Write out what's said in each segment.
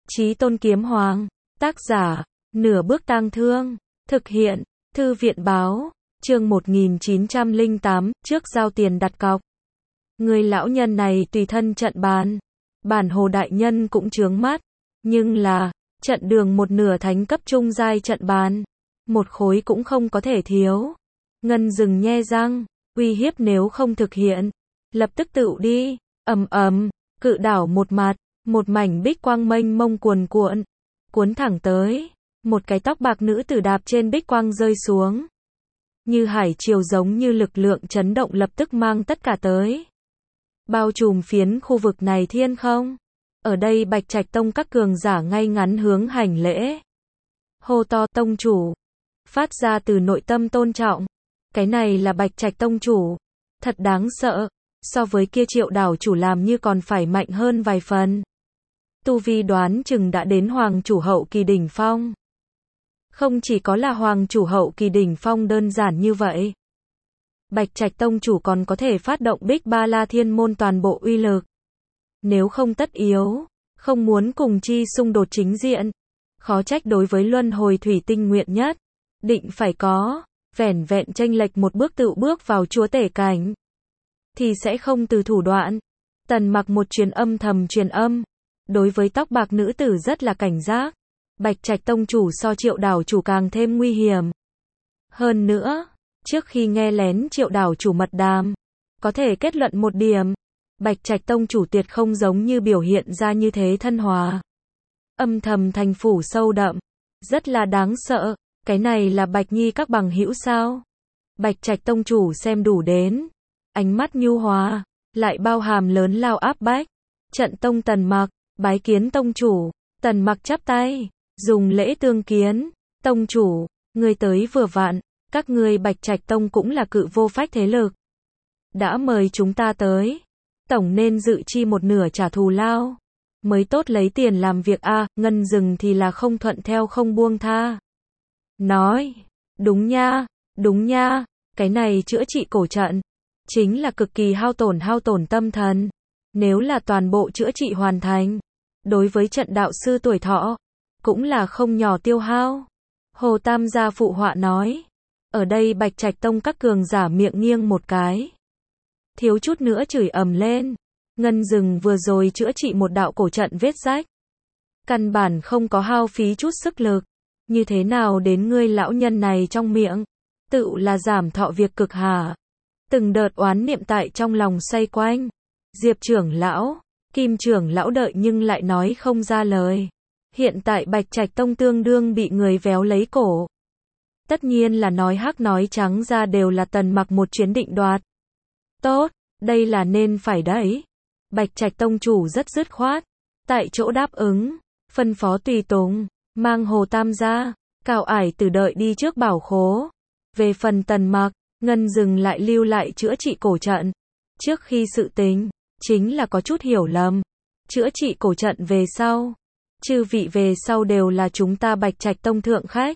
Chí Tôn Kiếm Hoàng, tác giả, Nửa Bước Tang Thương, thực hiện, Thư viện báo, chương 1908, trước giao tiền đặt cọc. Người lão nhân này tùy thân trận bàn. Bản Hồ đại nhân cũng chướng mắt, nhưng là, trận đường một nửa thánh cấp trung giai trận bàn, một khối cũng không có thể thiếu. Ngân Dừng nhe răng, uy hiếp nếu không thực hiện, lập tức tựu đi. Ầm ầm, cự đảo một mặt, một mảnh bích quang mênh mông cuồn cuộn, cuốn thẳng tới. Một cái tóc bạc nữ tử đạp trên bích quang rơi xuống. Như hải triều giống như lực lượng chấn động lập tức mang tất cả tới. Bao trùm phiến khu vực này thiên không. Ở đây Bạch Trạch Tông các cường giả ngay ngắn hướng hành lễ. Hô to tông chủ. Phát ra từ nội tâm tôn trọng. Cái này là Bạch Trạch Tông chủ. Thật đáng sợ. So với kia Triệu đảo chủ làm như còn phải mạnh hơn vài phần. Tu vi đoán chừng đã đến hoàng chủ hậu kỳ đỉnh phong. Không chỉ có là hoàng chủ hậu kỳ đỉnh phong đơn giản như vậy. Bạch Trạch Tông chủ còn có thể phát động Bích Ba La Thiên Môn toàn bộ uy lực. Nếu không tất yếu, không muốn cùng chi xung đột chính diện, khó trách đối với luân hồi thủy tinh nguyện nhất, định phải có, vẻn vẹn chênh lệch một bước tự bước vào chúa tể cảnh, thì sẽ không từ thủ đoạn. Tần Mặc một truyền âm thầm truyền âm, đối với tóc bạc nữ tử rất là cảnh giác. Bạch Trạch Tông chủ so Triệu đảo chủ càng thêm nguy hiểm. Hơn nữa, trước khi nghe lén Triệu đảo chủ mật đàm, có thể kết luận một điểm, Bạch Trạch Tông chủ tuyệt không giống như biểu hiện ra như thế thân hòa. Âm thầm thành phủ sâu đậm, rất là đáng sợ. Cái này là Bạch Nhi các bằng hữu sao? Bạch Trạch Tông chủ xem đủ đến, ánh mắt nhu hòa, lại bao hàm lớn lao áp bách. Trận Tông Tần Mặc, bái kiến tông chủ. Tần Mặc chắp tay, dùng lễ tương kiến. Tông chủ, ngươi tới vừa vặn, các ngươi Bạch Trạch Tông cũng là cự vô phách thế lực. Đã mời chúng ta tới, tổng nên dự chi một nửa trả thù lao, mới tốt lấy tiền làm việc a. Ngân Dừng thì là không thuận theo không buông tha. Nói, đúng nha, cái này chữa trị cổ trận, chính là cực kỳ hao tổn tâm thần. Nếu là toàn bộ chữa trị hoàn thành, đối với trận đạo sư tuổi thọ, cũng là không nhỏ tiêu hao. Hồ Tam gia phụ họa nói. Ở đây Bạch Trạch Tông các cường giả miệng nghiêng một cái, thiếu chút nữa chửi ầm lên. Ngân Dừng vừa rồi chữa trị một đạo cổ trận vết rách, căn bản không có hao phí chút sức lực. Như thế nào đến ngươi lão nhân này trong miệng, tự là giảm thọ việc cực hả? Từng đợt oán niệm tại trong lòng xoay quanh. Diệp trưởng lão, Kim trưởng lão đợi nhưng lại nói không ra lời. Hiện tại Bạch Trạch Tông tương đương bị người véo lấy cổ. Tất nhiên là nói hắc nói trắng ra đều là Tần Mặc một chuyến định đoạt. Tốt, đây là nên phải đấy. Bạch Trạch Tông chủ rất dứt khoát, tại chỗ đáp ứng, phân phó tùy tùng, mang Hồ Tam gia, Cao Ải Tử đợi đi trước bảo khố. Về phần Tần Mặc, Ngân Dừng lại lưu lại chữa trị cổ trận. Trước khi sự tình, chính là có chút hiểu lầm. Chữa trị cổ trận về sau, chư vị về sau đều là chúng ta Bạch Trạch Tông thượng khách.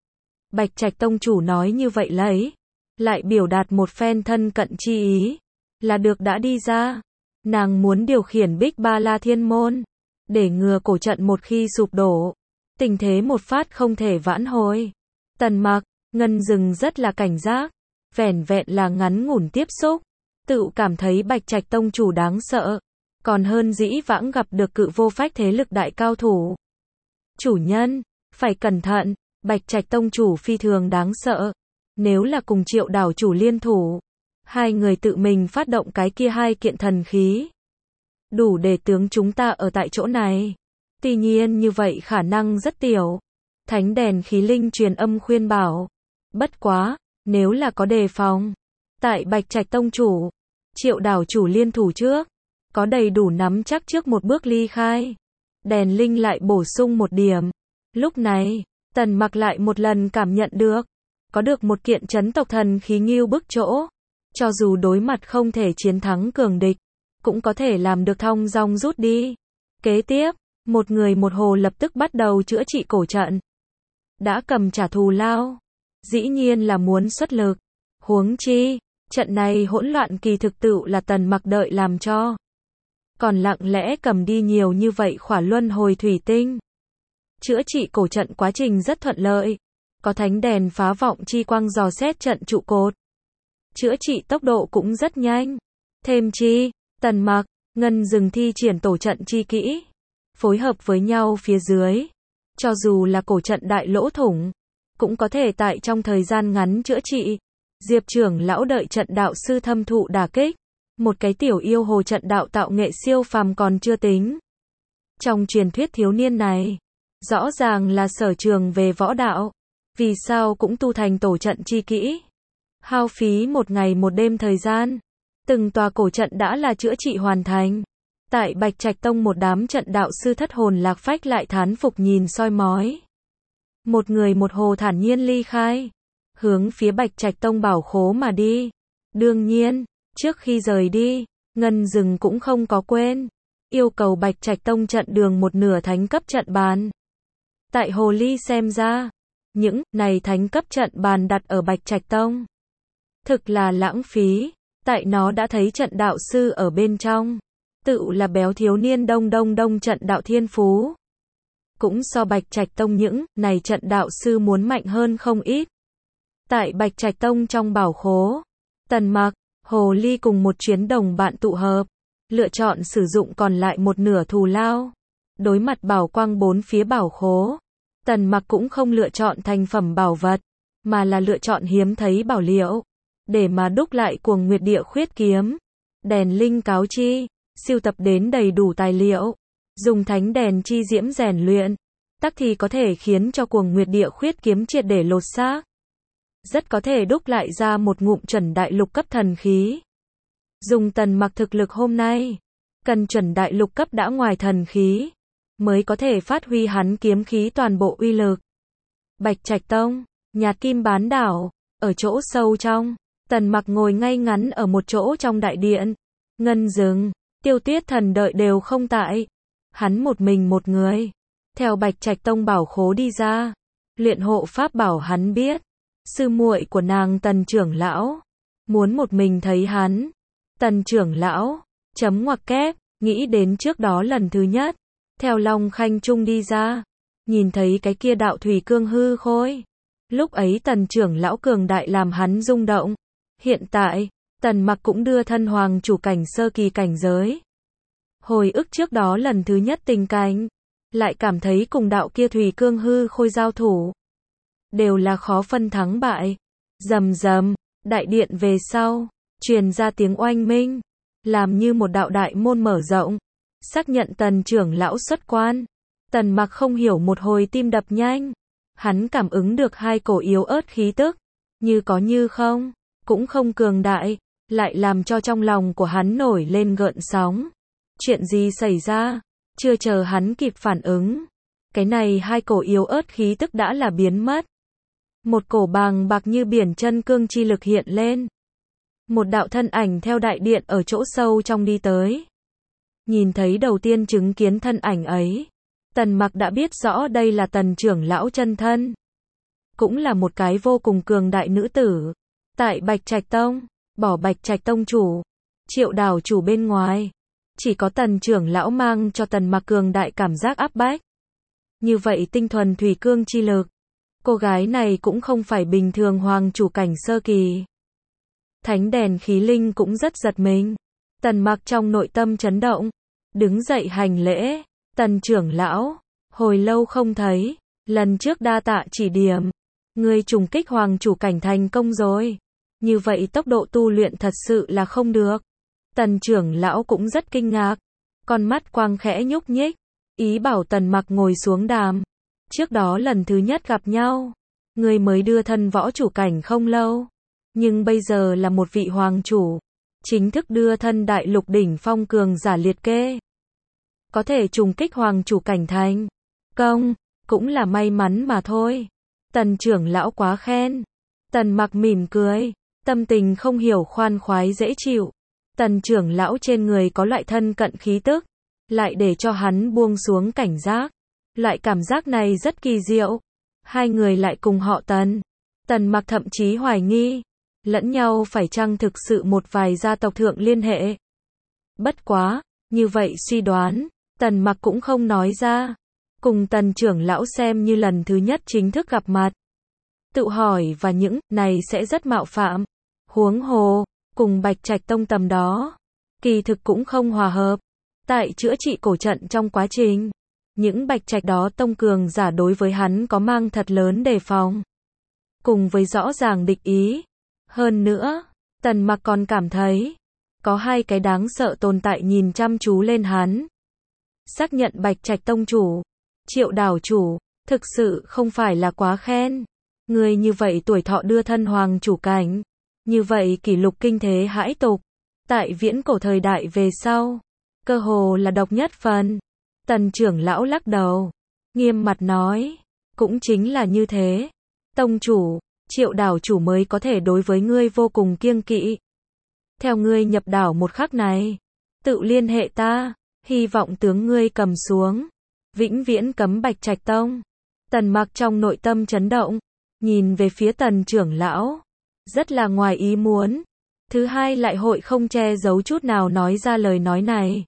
Bạch Trạch Tông chủ nói như vậy lấy, lại biểu đạt một phen thân cận chi ý, là được đã đi ra. Nàng muốn điều khiển Bích Ba La Thiên Môn, để ngừa cổ trận một khi sụp đổ, tình thế một phát không thể vãn hồi. Tần Mặc, Ngân Dừng rất là cảnh giác, vẻn vẹn là ngắn ngủn tiếp xúc, tự cảm thấy Bạch Trạch Tông chủ đáng sợ, còn hơn dĩ vãng gặp được cự vô phách thế lực đại cao thủ. Chủ nhân, phải cẩn thận, Bạch Trạch Tông chủ phi thường đáng sợ. Nếu là cùng Triệu đảo chủ liên thủ, hai người tự mình phát động cái kia hai kiện thần khí, đủ để tướng chúng ta ở tại chỗ này. Tuy nhiên như vậy khả năng rất tiểu. Thánh đèn khí linh truyền âm khuyên bảo. Bất quá, nếu là có đề phòng, tại Bạch Trạch Tông chủ, Triệu đảo chủ liên thủ trước, có đầy đủ nắm chắc trước một bước ly khai. Đèn linh lại bổ sung một điểm. Lúc này, Tần Mặc lại một lần cảm nhận được, có được một kiện chấn tộc thần khí nghiêu bức chỗ. Cho dù đối mặt không thể chiến thắng cường địch, cũng có thể làm được thong dong rút đi. Kế tiếp, một người một hồ lập tức bắt đầu chữa trị cổ trận. Đã cầm trả thù lao, dĩ nhiên là muốn xuất lực. Huống chi, trận này hỗn loạn kỳ thực tự là Tần Mặc đợi làm cho. còn lặng lẽ cầm đi nhiều như vậy khỏa luân hồi thủy tinh. Chữa trị cổ trận quá trình rất thuận lợi. Có thánh đèn phá vọng chi quang dò xét trận trụ cột. Chữa trị tốc độ cũng rất nhanh. Thêm chi, Tần Mặc, Ngân Dừng thi triển tổ trận chi kỹ, phối hợp với nhau phía dưới. Cho dù là cổ trận đại lỗ thủng, cũng có thể tại trong thời gian ngắn chữa trị. Diệp trưởng lão đợi trận đạo sư thâm thụ đả kích. Một cái tiểu yêu hồ trận đạo tạo nghệ siêu phàm còn chưa tính. Trong truyền thuyết thiếu niên này, rõ ràng là sở trường về võ đạo. Vì sao cũng tu thành tổ trận chi kỹ. Hao phí một ngày một đêm thời gian. Từng tòa cổ trận đã là chữa trị hoàn thành. Tại Bạch Trạch Tông một đám trận đạo sư thất hồn lạc phách lại thán phục nhìn soi mói. Một người một hồ thản nhiên ly khai. Hướng phía Bạch Trạch Tông bảo khố mà đi. Đương nhiên, trước khi rời đi, Ngân Dừng cũng không có quên. Yêu cầu Bạch Trạch Tông trận đường một nửa thánh cấp trận bàn. Tại hồ ly xem ra, những này thánh cấp trận bàn đặt ở Bạch Trạch Tông. Thực là lãng phí. Tại nó đã thấy trận đạo sư ở bên trong. Tự là béo thiếu niên đông trận đạo thiên phú. Cũng so Bạch Trạch Tông những này trận đạo sư muốn mạnh hơn không ít. Tại Bạch Trạch Tông trong bảo khố, Tần Mặc, hồ ly cùng một chuyến đồng bạn tụ hợp. Lựa chọn sử dụng còn lại một nửa thù lao. Đối mặt bảo quang bốn phía bảo khố, Tần Mặc cũng không lựa chọn thành phẩm bảo vật, mà là lựa chọn hiếm thấy bảo liệu. Để mà đúc lại Cuồng Nguyệt Địa Khuyết kiếm. Đèn linh cáo chi, sưu tập đến đầy đủ tài liệu. Dùng thánh đèn chi diễm rèn luyện. Tắc thì có thể khiến cho Cuồng Nguyệt Địa Khuyết kiếm triệt để lột xác. Rất có thể đúc lại ra một ngụm chuẩn đại lục cấp thần khí. Dùng Tần Mặc thực lực hôm nay, cần chuẩn đại lục cấp đã ngoài thần khí, mới có thể phát huy hắn kiếm khí toàn bộ uy lực. Bạch Trạch Tông, Nhạt Kim Bán Đảo, ở chỗ sâu trong, Tần Mặc ngồi ngay ngắn ở một chỗ trong đại điện. Ngân Dừng, Tiêu Tuyết Thần đợi đều không tại. Hắn một mình một người, theo Bạch Trạch Tông bảo khố đi ra. Luyện hộ pháp bảo hắn biết, sư muội của nàng Tần trưởng lão muốn một mình thấy hắn. Tần trưởng lão, chấm ngoặc kép, nghĩ đến trước đó lần thứ nhất, theo Long Khanh Trung đi ra, nhìn thấy cái kia đạo thủy cương hư khôi. Lúc ấy Tần trưởng lão cường đại làm hắn rung động. Hiện tại, Tần Mặc cũng đưa thân hoàng chủ cảnh sơ kỳ cảnh giới. Hồi ức trước đó lần thứ nhất tình cảnh, lại cảm thấy cùng đạo kia thủy cương hư khôi giao thủ, đều là khó phân thắng bại. Rầm rầm, đại điện về sau, truyền ra tiếng oanh minh, làm như một đạo đại môn mở rộng, xác nhận Tần trưởng lão xuất quan. Tần Mặc không hiểu một hồi tim đập nhanh. Hắn cảm ứng được hai cổ yếu ớt khí tức, như có như không, cũng không cường đại, lại làm cho trong lòng của hắn nổi lên gợn sóng. Chuyện gì xảy ra? Chưa chờ hắn kịp phản ứng, cái này hai cổ yếu ớt khí tức đã là biến mất. Một cổ bàng bạc như biển chân cương chi lực hiện lên. Một đạo thân ảnh theo đại điện ở chỗ sâu trong đi tới. Nhìn thấy đầu tiên chứng kiến thân ảnh ấy, Tần Mặc đã biết rõ đây là Tần trưởng lão chân thân. Cũng là một cái vô cùng cường đại nữ tử. Tại Bạch Trạch Tông, bỏ Bạch Trạch Tông chủ, Triệu đảo chủ bên ngoài, chỉ có Tần trưởng lão mang cho Tần Mặc cường đại cảm giác áp bách. Như vậy tinh thuần thủy cương chi lực. Cô gái này cũng không phải bình thường hoàng chủ cảnh sơ kỳ. Thánh đèn khí linh cũng rất giật mình. Tần Mặc trong nội tâm chấn động, đứng dậy hành lễ. Tần trưởng lão, hồi lâu không thấy, lần trước đa tạ chỉ điểm. Ngươi trùng kích hoàng chủ cảnh thành công rồi. Như vậy tốc độ tu luyện thật sự là không được. Tần trưởng lão cũng rất kinh ngạc. Con mắt quang khẽ nhúc nhích, ý bảo Tần Mặc ngồi xuống đàm. Trước đó lần thứ nhất gặp nhau, ngươi mới đưa thân võ chủ cảnh không lâu. Nhưng bây giờ là một vị hoàng chủ, chính thức đưa thân đại lục đỉnh phong cường giả liệt kê. Có thể trùng kích hoàng chủ cảnh thành công, cũng là may mắn mà thôi. Tần trưởng lão quá khen. Tần Mặc mỉm cười, tâm tình không hiểu khoan khoái dễ chịu. Tần trưởng lão trên người có loại thân cận khí tức, lại để cho hắn buông xuống cảnh giác. Loại cảm giác này rất kỳ diệu. Hai người lại cùng họ Tần. Tần Mặc thậm chí hoài nghi lẫn nhau phải chăng thực sự một vài gia tộc thượng liên hệ. Bất quá, Như vậy suy đoán, Tần Mặc cũng không nói ra. Cùng Tần trưởng lão xem như lần thứ nhất chính thức gặp mặt. Tự hỏi và những này sẽ rất mạo phạm. Huống hồ, cùng Bạch Trạch Tông tầm đó, kỳ thực cũng không hòa hợp. Tại chữa trị cổ trận trong quá trình, những Bạch Trạch đó tông cường giả đối với hắn có mang thật lớn đề phòng. Cùng với rõ ràng địch ý. Hơn nữa, Tần Mặc còn cảm thấy, có hai cái đáng sợ tồn tại nhìn chăm chú lên hắn. Xác nhận Bạch Trạch Tông chủ, Triệu đảo chủ, thực sự không phải là quá khen. Người như vậy tuổi thọ đưa thân hoàng chủ cảnh. Như vậy kỷ lục kinh thế hãi tục. Tại viễn cổ thời đại về sau, cơ hồ là độc nhất phần. Tần trưởng lão lắc đầu, nghiêm mặt nói, cũng chính là như thế. Tông chủ, Triệu đảo chủ mới có thể đối với ngươi vô cùng kiêng kỵ. Theo ngươi nhập đảo một khắc này, tự liên hệ ta, hy vọng tướng ngươi cầm xuống, vĩnh viễn cấm Bạch Trạch Tông. Tần Mặc trong nội tâm chấn động, nhìn về phía Tần trưởng lão, rất là ngoài ý muốn. Thứ hai lại hội không che giấu chút nào nói ra lời nói này.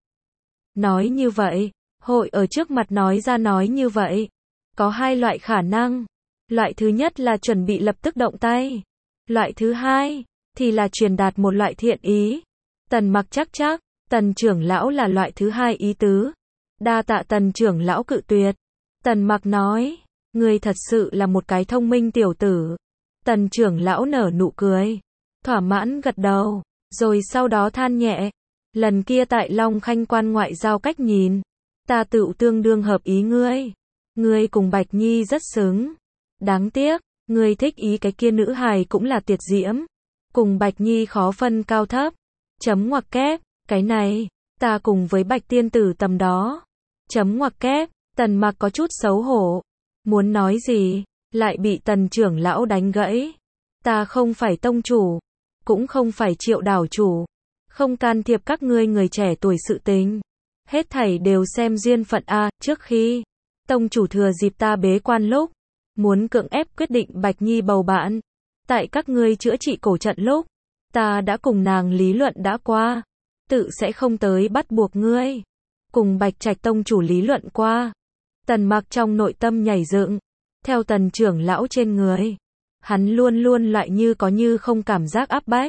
Nói như vậy, hội ở trước mặt nói ra nói như vậy, có hai loại khả năng. Loại thứ nhất là chuẩn bị lập tức động tay. Loại thứ hai thì là truyền đạt một loại thiện ý. Tần Mặc chắc, Tần trưởng lão là loại thứ hai ý tứ. Đa tạ Tần trưởng lão cự tuyệt. Tần Mặc nói, ngươi thật sự là một cái thông minh tiểu tử. Tần trưởng lão nở nụ cười, thỏa mãn gật đầu, rồi sau đó than nhẹ, lần kia tại Long Khanh quan ngoại giao cách nhìn, ta tựu tương đương hợp ý ngươi. Ngươi cùng Bạch Nhi rất xứng. Đáng tiếc, ngươi thích ý cái kia nữ hài cũng là Tiệt Diễm. Cùng Bạch Nhi khó phân cao thấp. Chấm ngoặc kép, cái này, ta cùng với Bạch tiên tử tầm đó. Chấm ngoặc kép, Tần Mặc có chút xấu hổ. Muốn nói gì, lại bị Tần trưởng lão đánh gãy. Ta không phải tông chủ, cũng không phải Triệu đảo chủ. Không can thiệp các ngươi người trẻ tuổi sự tình. Hết thảy đều xem duyên phận a. Trước khi tông chủ thừa dịp ta bế quan lúc, muốn cưỡng ép quyết định Bạch Nhi bầu bạn. Tại các ngươi chữa trị cổ trận lúc, ta đã cùng nàng lý luận đã qua, tự sẽ không tới bắt buộc ngươi. Cùng Bạch Trạch Tông chủ lý luận qua. Tần Mặc trong nội tâm nhảy dựng, theo Tần trưởng lão trên người, hắn luôn luôn lại như có như không cảm giác áp bách.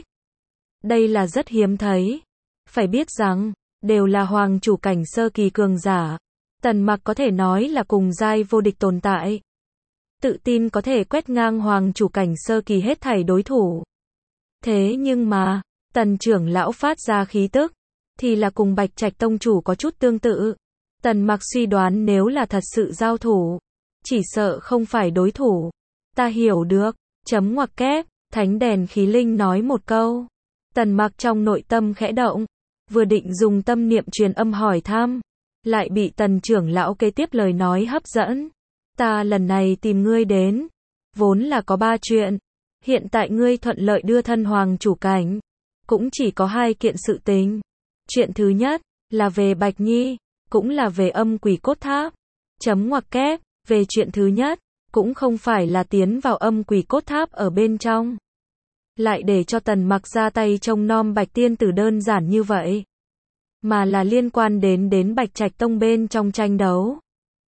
Đây là rất hiếm thấy. Phải biết rằng, đều là hoàng chủ cảnh sơ kỳ cường giả. Tần Mặc có thể nói là cùng giai vô địch tồn tại. Tự tin có thể quét ngang hoàng chủ cảnh sơ kỳ hết thảy đối thủ. Thế nhưng mà, Tần trưởng lão phát ra khí tức, thì là cùng Bạch Trạch Tông chủ có chút tương tự. Tần Mặc suy đoán nếu là thật sự giao thủ, chỉ sợ không phải đối thủ. Ta hiểu được, chấm ngoặc kép, Thánh Đèn Khí Linh nói một câu. Tần Mặc trong nội tâm khẽ động, vừa định dùng tâm niệm truyền âm hỏi thăm, lại bị Tần trưởng lão kế tiếp lời nói hấp dẫn. Ta lần này tìm ngươi đến, vốn là có 3 chuyện. Hiện tại ngươi thuận lợi đưa thân hoàng chủ cảnh, cũng chỉ có 2 kiện sự tình. Chuyện thứ nhất, là về Bạch Nhi, cũng là về âm quỷ cốt tháp. Chấm ngoặc kép, về chuyện thứ nhất, cũng không phải là tiến vào âm quỷ cốt tháp ở bên trong. Lại để cho Tần Mặc ra tay trông nom Bạch tiên tử đơn giản như vậy. Mà là liên quan đến Bạch Trạch Tông bên trong tranh đấu.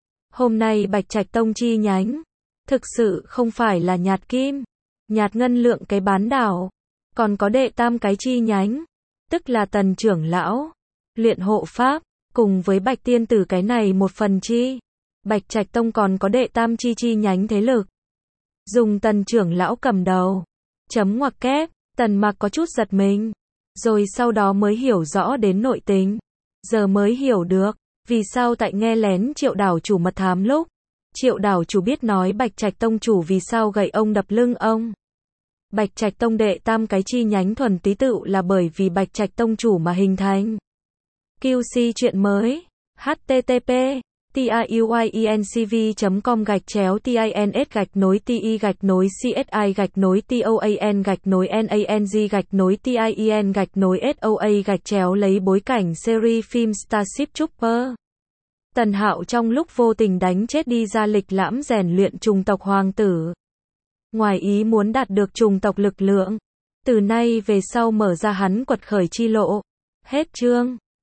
Hôm nay Bạch Trạch Tông chi nhánh, thực sự không phải là nhạt kim, nhạt ngân lượng cái bán đảo, còn có đệ tam cái chi nhánh, tức là Tần trưởng lão, luyện hộ pháp, cùng với Bạch tiên tử cái này một phần chi. Bạch Trạch Tông còn có đệ tam chi nhánh thế lực, dùng Tần trưởng lão cầm đầu. Chấm ngoặc kép, Tần Mặc có chút giật mình, rồi sau đó mới hiểu rõ đến nội tình. Giờ mới hiểu được, vì sao tại nghe lén Triệu đảo chủ mật thám lúc, Triệu đảo chủ biết nói Bạch Trạch Tông chủ vì sao gậy ông đập lưng ông. Bạch Trạch Tông đệ tam cái chi nhánh thuần túy tựu là bởi vì Bạch Trạch Tông chủ mà hình thành. QC chuyện mới, http tiuyenCV.com/TINS-TOAN-NANG-TIEN-SOA lấy bối cảnh series phim Starship Trooper. Tần Hạo trong lúc vô tình đánh chết đi ra lịch lãm rèn luyện trùng tộc hoàng tử. Ngoài ý muốn đạt được trùng tộc lực lượng. Từ nay về sau mở ra hắn quật khởi chi lộ. Hết chương.